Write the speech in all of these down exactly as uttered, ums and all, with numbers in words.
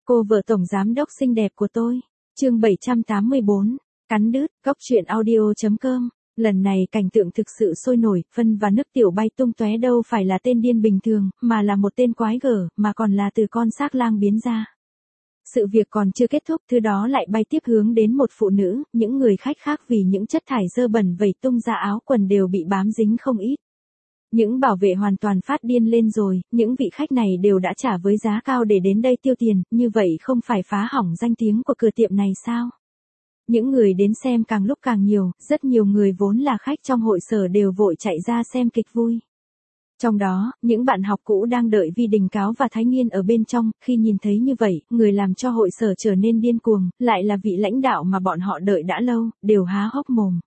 Cô vợ tổng giám đốc xinh đẹp của tôi. Chương bảy trăm tám mươi bốn, cắn đứt, góc truyện audio chấm com. Lần này cảnh tượng thực sự sôi nổi, phân và nước tiểu bay tung tóe đâu phải là tên điên bình thường, mà là một tên quái gở, mà còn là từ con xác lang biến ra. Sự việc còn chưa kết thúc, thứ đó lại bay tiếp hướng đến một phụ nữ, những người khách khác vì những chất thải dơ bẩn vẩy tung ra áo quần đều bị bám dính không ít. Những bảo vệ hoàn toàn phát điên lên rồi, những vị khách này đều đã trả với giá cao để đến đây tiêu tiền, như vậy không phải phá hỏng danh tiếng của cửa tiệm này sao? Những người đến xem càng lúc càng nhiều, rất nhiều người vốn là khách trong hội sở đều vội chạy ra xem kịch vui. Trong đó, những bạn học cũ đang đợi Vi Đình Cáo và Thái Nghiên ở bên trong, khi nhìn thấy như vậy, người làm cho hội sở trở nên điên cuồng, lại là vị lãnh đạo mà bọn họ đợi đã lâu, đều há hốc mồm.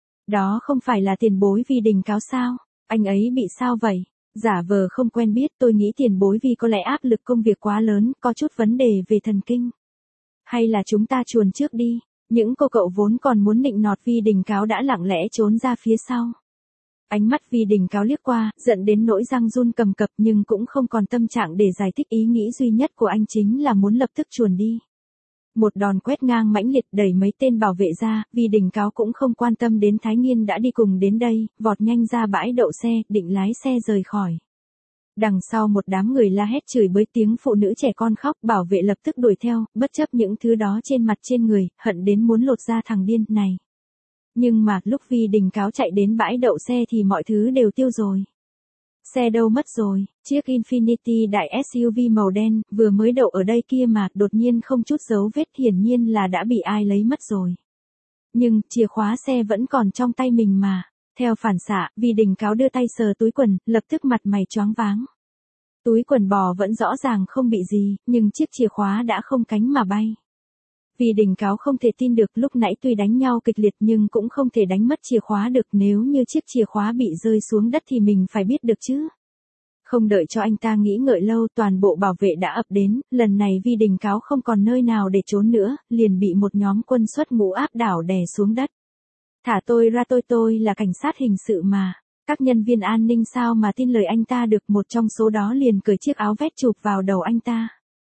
Đó không phải là tiền bối Vi Đình Cáo sao? Anh ấy bị sao vậy? Giả vờ không quen biết, tôi nghĩ tiền bối vì có lẽ áp lực công việc quá lớn, có chút vấn đề về thần kinh. Hay là chúng ta chuồn trước đi? Những cô cậu vốn còn muốn nịnh nọt Vi Đình Cáo đã lặng lẽ trốn ra phía sau. Ánh mắt Vi Đình Cáo liếc qua, giận đến nỗi răng run cầm cập nhưng cũng không còn tâm trạng để giải thích, ý nghĩ duy nhất của anh chính là muốn lập tức chuồn đi. Một đòn quét ngang mãnh liệt đẩy mấy tên bảo vệ ra, Vi Đình Cáo cũng không quan tâm đến Thái Nghiên đã đi cùng đến đây, vọt nhanh ra bãi đậu xe, định lái xe rời khỏi. Đằng sau một đám người la hét chửi bới, tiếng phụ nữ trẻ con khóc, bảo vệ lập tức đuổi theo, bất chấp những thứ đó trên mặt trên người, hận đến muốn lột da thằng điên này. Nhưng mà, lúc Vi Đình Cáo chạy đến bãi đậu xe thì mọi thứ đều tiêu rồi. Xe đâu mất rồi, chiếc Infiniti đại ét u vê màu đen, vừa mới đậu ở đây kia mà, đột nhiên không chút dấu vết, hiển nhiên là đã bị ai lấy mất rồi. Nhưng, chìa khóa xe vẫn còn trong tay mình mà. Theo phản xạ, Vi Đình Cáo đưa tay sờ túi quần, lập tức mặt mày choáng váng. Túi quần bò vẫn rõ ràng không bị gì, nhưng chiếc chìa khóa đã không cánh mà bay. Vi Đình Cáo không thể tin được, lúc nãy tuy đánh nhau kịch liệt nhưng cũng không thể đánh mất chìa khóa được, nếu như chiếc chìa khóa bị rơi xuống đất thì mình phải biết được chứ. Không đợi cho anh ta nghĩ ngợi lâu, toàn bộ bảo vệ đã ập đến, lần này Vi Đình Cáo không còn nơi nào để trốn nữa, liền bị một nhóm quân xuất ngũ áp đảo đè xuống đất. Thả tôi ra, tôi tôi là cảnh sát hình sự mà. Các nhân viên an ninh sao mà tin lời anh ta được, một trong số đó liền cởi chiếc áo vest chụp vào đầu anh ta.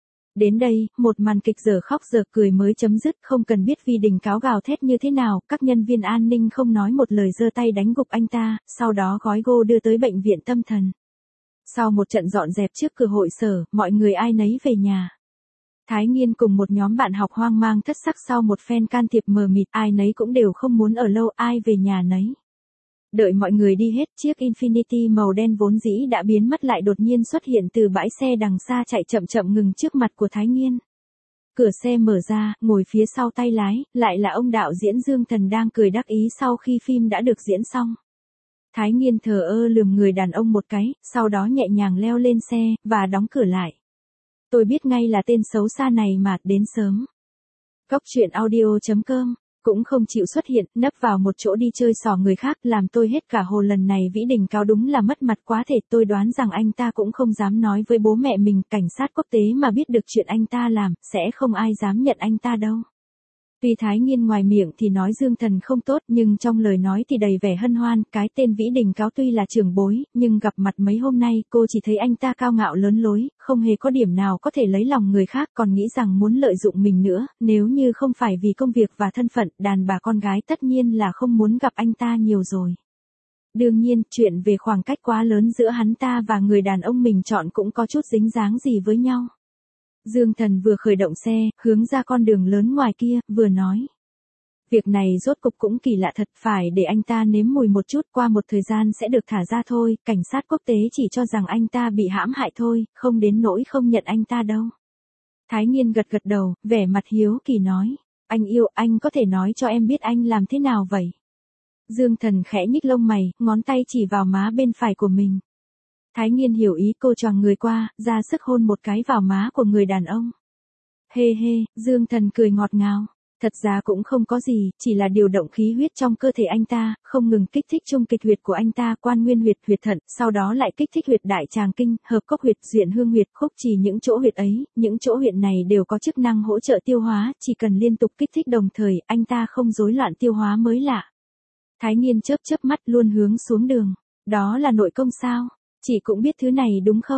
Đến đây, một màn kịch dở khóc dở cười mới chấm dứt, không cần biết Vi Đình Cáo gào thét như thế nào, các nhân viên an ninh không nói một lời giơ tay đánh gục anh ta, sau đó gói gô đưa tới bệnh viện tâm thần. Sau một trận dọn dẹp trước cửa hội sở, mọi người ai nấy về nhà. Thái Nghiên cùng một nhóm bạn học hoang mang thất sắc sau một phen can thiệp mờ mịt, ai nấy cũng đều không muốn ở lâu, ai về nhà nấy. Đợi mọi người đi hết, chiếc Infiniti màu đen vốn dĩ đã biến mất lại đột nhiên xuất hiện từ bãi xe đằng xa, chạy chậm chậm ngừng trước mặt của Thái Nghiên. Cửa xe mở ra, ngồi phía sau tay lái, lại là ông đạo diễn Dương Thần đang cười đắc ý sau khi phim đã được diễn xong. Thái Nghiên thờ ơ lườm người đàn ông một cái, sau đó nhẹ nhàng leo lên xe, và đóng cửa lại. Tôi biết ngay là tên xấu xa này mà, đến sớm. Góc truyện audio chấm com, cũng không chịu xuất hiện, nấp vào một chỗ đi chơi xỏ người khác, làm tôi hết cả hồ. Lần này Vĩ Đình Cáo đúng là mất mặt quá thể, tôi đoán rằng anh ta cũng không dám nói với bố mẹ mình, cảnh sát quốc tế mà biết được chuyện anh ta làm, sẽ không ai dám nhận anh ta đâu. Tuy Thái Nghiên ngoài miệng thì nói Dương Thần không tốt, nhưng trong lời nói thì đầy vẻ hân hoan, cái tên Vĩ Đình Cáo tuy là trưởng bối, nhưng gặp mặt mấy hôm nay, cô chỉ thấy anh ta cao ngạo lớn lối, không hề có điểm nào có thể lấy lòng người khác, còn nghĩ rằng muốn lợi dụng mình nữa, nếu như không phải vì công việc và thân phận, đàn bà con gái tất nhiên là không muốn gặp anh ta nhiều rồi. Đương nhiên, chuyện về khoảng cách quá lớn giữa hắn ta và người đàn ông mình chọn cũng có chút dính dáng gì với nhau. Dương Thần vừa khởi động xe, hướng ra con đường lớn ngoài kia, vừa nói. Việc này rốt cục cũng kỳ lạ thật, phải để anh ta nếm mùi một chút, qua một thời gian sẽ được thả ra thôi, cảnh sát quốc tế chỉ cho rằng anh ta bị hãm hại thôi, không đến nỗi không nhận anh ta đâu. Thái Nghiên gật gật đầu, vẻ mặt hiếu kỳ nói. Anh yêu, anh có thể nói cho em biết anh làm thế nào vậy? Dương Thần khẽ nhích lông mày, ngón tay chỉ vào má bên phải của mình. Thái Nghiên hiểu ý, cô choàng người qua, ra sức hôn một cái vào má của người đàn ông. Hê hê, Dương Thần cười ngọt ngào. Thật ra cũng không có gì, chỉ là điều động khí huyết trong cơ thể anh ta, không ngừng kích thích trung kịch huyệt của anh ta, quan nguyên huyệt, huyệt thận, sau đó lại kích thích huyệt đại tràng kinh, hợp cốc huyệt, duyện hương huyệt, khúc trì. Những chỗ huyệt ấy, những chỗ huyệt này đều có chức năng hỗ trợ tiêu hóa, chỉ cần liên tục kích thích đồng thời, anh ta không rối loạn tiêu hóa mới lạ. Thái Nghiên chớp chớp mắt, luôn hướng xuống đường. Đó là nội công sao? Chị cũng biết thứ này đúng không?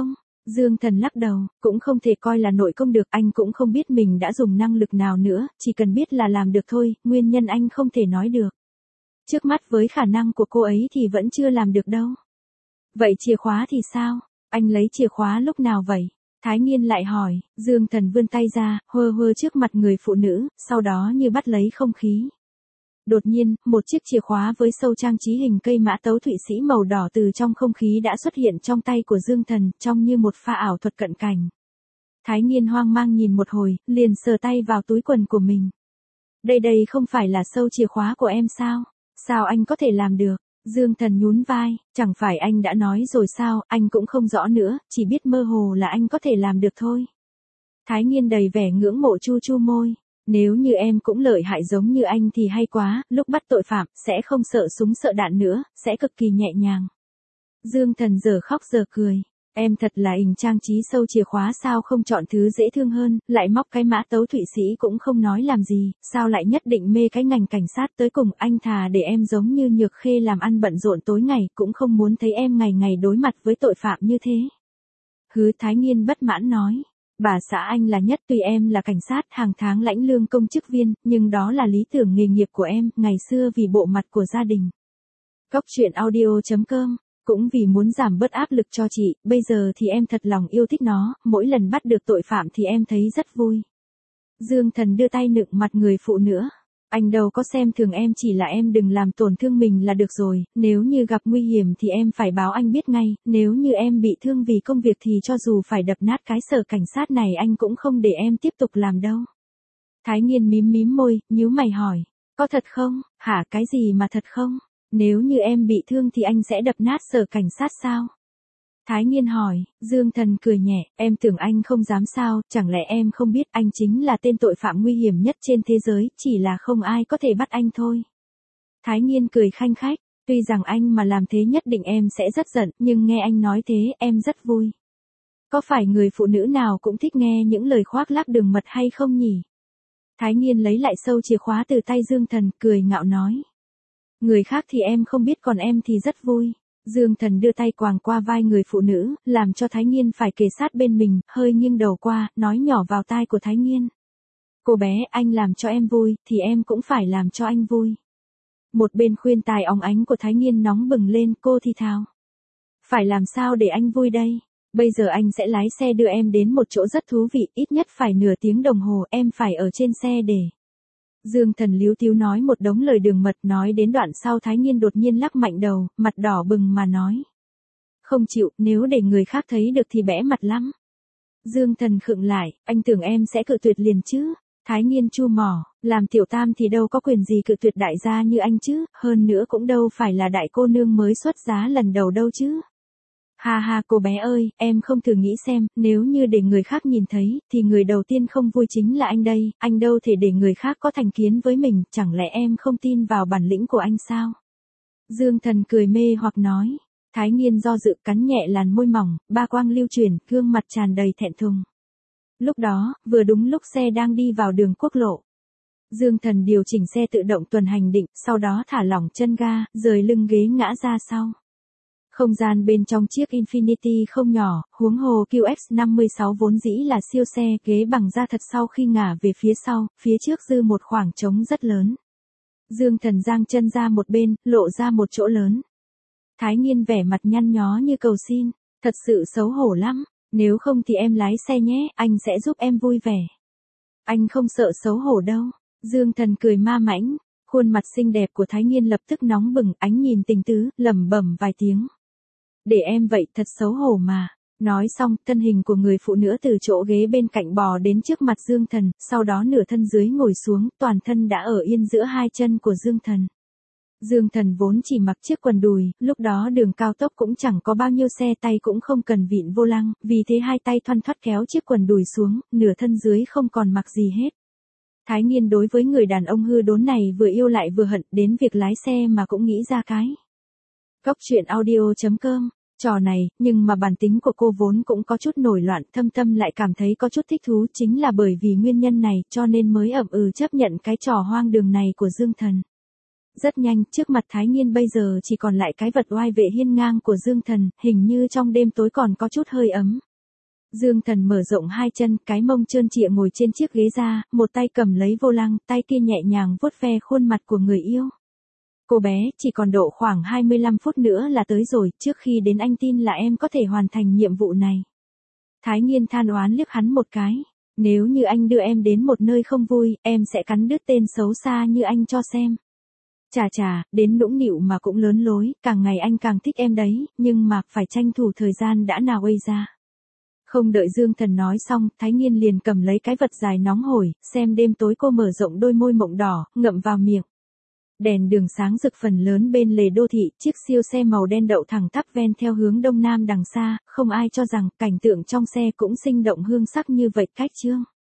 Dương Thần lắc đầu, cũng không thể coi là nội công được, anh cũng không biết mình đã dùng năng lực nào nữa, chỉ cần biết là làm được thôi, nguyên nhân anh không thể nói được. Trước mắt với khả năng của cô ấy thì vẫn chưa làm được đâu. Vậy chìa khóa thì sao? Anh lấy chìa khóa lúc nào vậy? Thái Nghiên lại hỏi. Dương Thần vươn tay ra, hơ hơ trước mặt người phụ nữ, sau đó như bắt lấy không khí. Đột nhiên, một chiếc chìa khóa với sâu trang trí hình cây mã tấu Thụy Sĩ màu đỏ từ trong không khí đã xuất hiện trong tay của Dương Thần, trông như một pha ảo thuật cận cảnh. Thái Nghiên hoang mang nhìn một hồi, liền sờ tay vào túi quần của mình. Đây đây không phải là sâu chìa khóa của em sao? Sao anh có thể làm được? Dương Thần nhún vai, chẳng phải anh đã nói rồi sao, anh cũng không rõ nữa, chỉ biết mơ hồ là anh có thể làm được thôi. Thái Nghiên đầy vẻ ngưỡng mộ chu chu môi. Nếu như em cũng lợi hại giống như anh thì hay quá, lúc bắt tội phạm, sẽ không sợ súng sợ đạn nữa, sẽ cực kỳ nhẹ nhàng. Dương Thần giờ khóc giờ cười. Em thật là hình trang trí sâu chìa khóa sao không chọn thứ dễ thương hơn, lại móc cái mã tấu Thụy Sĩ cũng không nói làm gì, sao lại nhất định mê cái ngành cảnh sát tới cùng, anh thà để em giống như Nhược Khê làm ăn bận rộn tối ngày, cũng không muốn thấy em ngày ngày đối mặt với tội phạm như thế. Hứ. Thái Nghiên bất mãn nói. Bà xã anh là nhất, tuy em là cảnh sát hàng tháng lãnh lương công chức viên, nhưng đó là lý tưởng nghề nghiệp của em, ngày xưa vì bộ mặt của gia đình. Cóc truyện audio chấm com, cũng vì muốn giảm bớt áp lực cho chị, bây giờ thì em thật lòng yêu thích nó, mỗi lần bắt được tội phạm thì em thấy rất vui. Dương Thần đưa tay nựng mặt người phụ nữ. Anh đâu có xem thường em, chỉ là em đừng làm tổn thương mình là được rồi, nếu như gặp nguy hiểm thì em phải báo anh biết ngay, nếu như em bị thương vì công việc thì cho dù phải đập nát cái sở cảnh sát này anh cũng không để em tiếp tục làm đâu. Thái Nghiên mím mím môi, nhíu mày hỏi, có thật không? Hả, cái gì mà thật không? Nếu như em bị thương thì anh sẽ đập nát sở cảnh sát sao? Thái Nghiên hỏi. Dương Thần cười nhẹ, em tưởng anh không dám sao, chẳng lẽ em không biết anh chính là tên tội phạm nguy hiểm nhất trên thế giới, chỉ là không ai có thể bắt anh thôi. Thái Nghiên cười khanh khách, tuy rằng anh mà làm thế nhất định em sẽ rất giận, nhưng nghe anh nói thế em rất vui. Có phải người phụ nữ nào cũng thích nghe những lời khoác lác đường mật hay không nhỉ? Thái Nghiên lấy lại sâu chìa khóa từ tay Dương Thần, cười ngạo nói. Người khác thì em không biết, còn em thì rất vui. Dương Thần đưa tay quàng qua vai người phụ nữ, làm cho Thái Nghiên phải kề sát bên mình, hơi nghiêng đầu qua, nói nhỏ vào tai của Thái Nghiên. Cô bé, anh làm cho em vui, thì em cũng phải làm cho anh vui. Một bên khuyên tai óng ánh của Thái Nghiên nóng bừng lên, cô thì thào. Phải làm sao để anh vui đây? Bây giờ anh sẽ lái xe đưa em đến một chỗ rất thú vị, ít nhất phải nửa tiếng đồng hồ, em phải ở trên xe để... Dương Thần líu tíu nói một đống lời đường mật, nói đến đoạn sau Thái Nghiên đột nhiên lắc mạnh đầu, mặt đỏ bừng mà nói. Không chịu, nếu để người khác thấy được thì bẽ mặt lắm. Dương Thần khựng lại, anh tưởng em sẽ cự tuyệt liền chứ? Thái Nghiên chu mỏ, làm tiểu tam thì đâu có quyền gì cự tuyệt đại gia như anh chứ, hơn nữa cũng đâu phải là đại cô nương mới xuất giá lần đầu đâu chứ. Ha ha cô bé ơi, em không thử nghĩ xem, nếu như để người khác nhìn thấy, thì người đầu tiên không vui chính là anh đây, anh đâu thể để người khác có thành kiến với mình, chẳng lẽ em không tin vào bản lĩnh của anh sao? Dương Thần cười mê hoặc nói. Thái Nghiên do dự, cắn nhẹ làn môi mỏng, ba quang lưu chuyển, gương mặt tràn đầy thẹn thùng. Lúc đó, vừa đúng lúc xe đang đi vào đường quốc lộ. Dương Thần điều chỉnh xe tự động tuần hành định, sau đó thả lỏng chân ga, rời lưng ghế ngã ra sau. Không gian bên trong chiếc Infiniti không nhỏ, huống hồ Q X năm sáu vốn dĩ là siêu xe, ghế bằng da thật sau khi ngả về phía sau, phía trước dư một khoảng trống rất lớn. Dương Thần giang chân ra một bên, lộ ra một chỗ lớn. Thái Nghiên vẻ mặt nhăn nhó như cầu xin, thật sự xấu hổ lắm, nếu không thì em lái xe nhé, anh sẽ giúp em vui vẻ. Anh không sợ xấu hổ đâu. Dương Thần cười ma mãnh, khuôn mặt xinh đẹp của Thái Nghiên lập tức nóng bừng, ánh nhìn tình tứ, lẩm bẩm vài tiếng. Để em vậy, thật xấu hổ mà. Nói xong, thân hình của người phụ nữ từ chỗ ghế bên cạnh bò đến trước mặt Dương Thần, sau đó nửa thân dưới ngồi xuống, toàn thân đã ở yên giữa hai chân của Dương Thần. Dương Thần vốn chỉ mặc chiếc quần đùi, lúc đó đường cao tốc cũng chẳng có bao nhiêu xe, tay cũng không cần vịn vô lăng, vì thế hai tay thoăn thoắt kéo chiếc quần đùi xuống, nửa thân dưới không còn mặc gì hết. Thái Nghiên đối với người đàn ông hư đốn này vừa yêu lại vừa hận, đến việc lái xe mà cũng nghĩ ra cái. Cóc truyện audio chấm com, trò này, nhưng mà bản tính của cô vốn cũng có chút nổi loạn, Thâm Tâm lại cảm thấy có chút thích thú, chính là bởi vì nguyên nhân này, cho nên mới ậm ừ chấp nhận cái trò hoang đường này của Dương Thần. Rất nhanh, trước mặt Thái Nghiên bây giờ chỉ còn lại cái vật oai vệ hiên ngang của Dương Thần, hình như trong đêm tối còn có chút hơi ấm. Dương Thần mở rộng hai chân, cái mông trơn trịa ngồi trên chiếc ghế da, một tay cầm lấy vô lăng, tay kia nhẹ nhàng vuốt ve khuôn mặt của người yêu. Cô bé, chỉ còn độ khoảng hai mươi lăm phút nữa là tới rồi, trước khi đến anh tin là em có thể hoàn thành nhiệm vụ này. Thái Nghiên than oán liếc hắn một cái. Nếu như anh đưa em đến một nơi không vui, em sẽ cắn đứt tên xấu xa như anh cho xem. Chà chà, đến nũng nịu mà cũng lớn lối, càng ngày anh càng thích em đấy, nhưng mà phải tranh thủ thời gian đã nào ây ra. Không đợi Dương Thần nói xong, Thái Nghiên liền cầm lấy cái vật dài nóng hổi, xem đêm tối cô mở rộng đôi môi mộng đỏ, ngậm vào miệng. Đèn đường sáng rực phần lớn bên lề đô thị, chiếc siêu xe màu đen đậu thẳng tắp ven theo hướng đông nam đằng xa, không ai cho rằng cảnh tượng trong xe cũng sinh động hương sắc như vậy cách chương.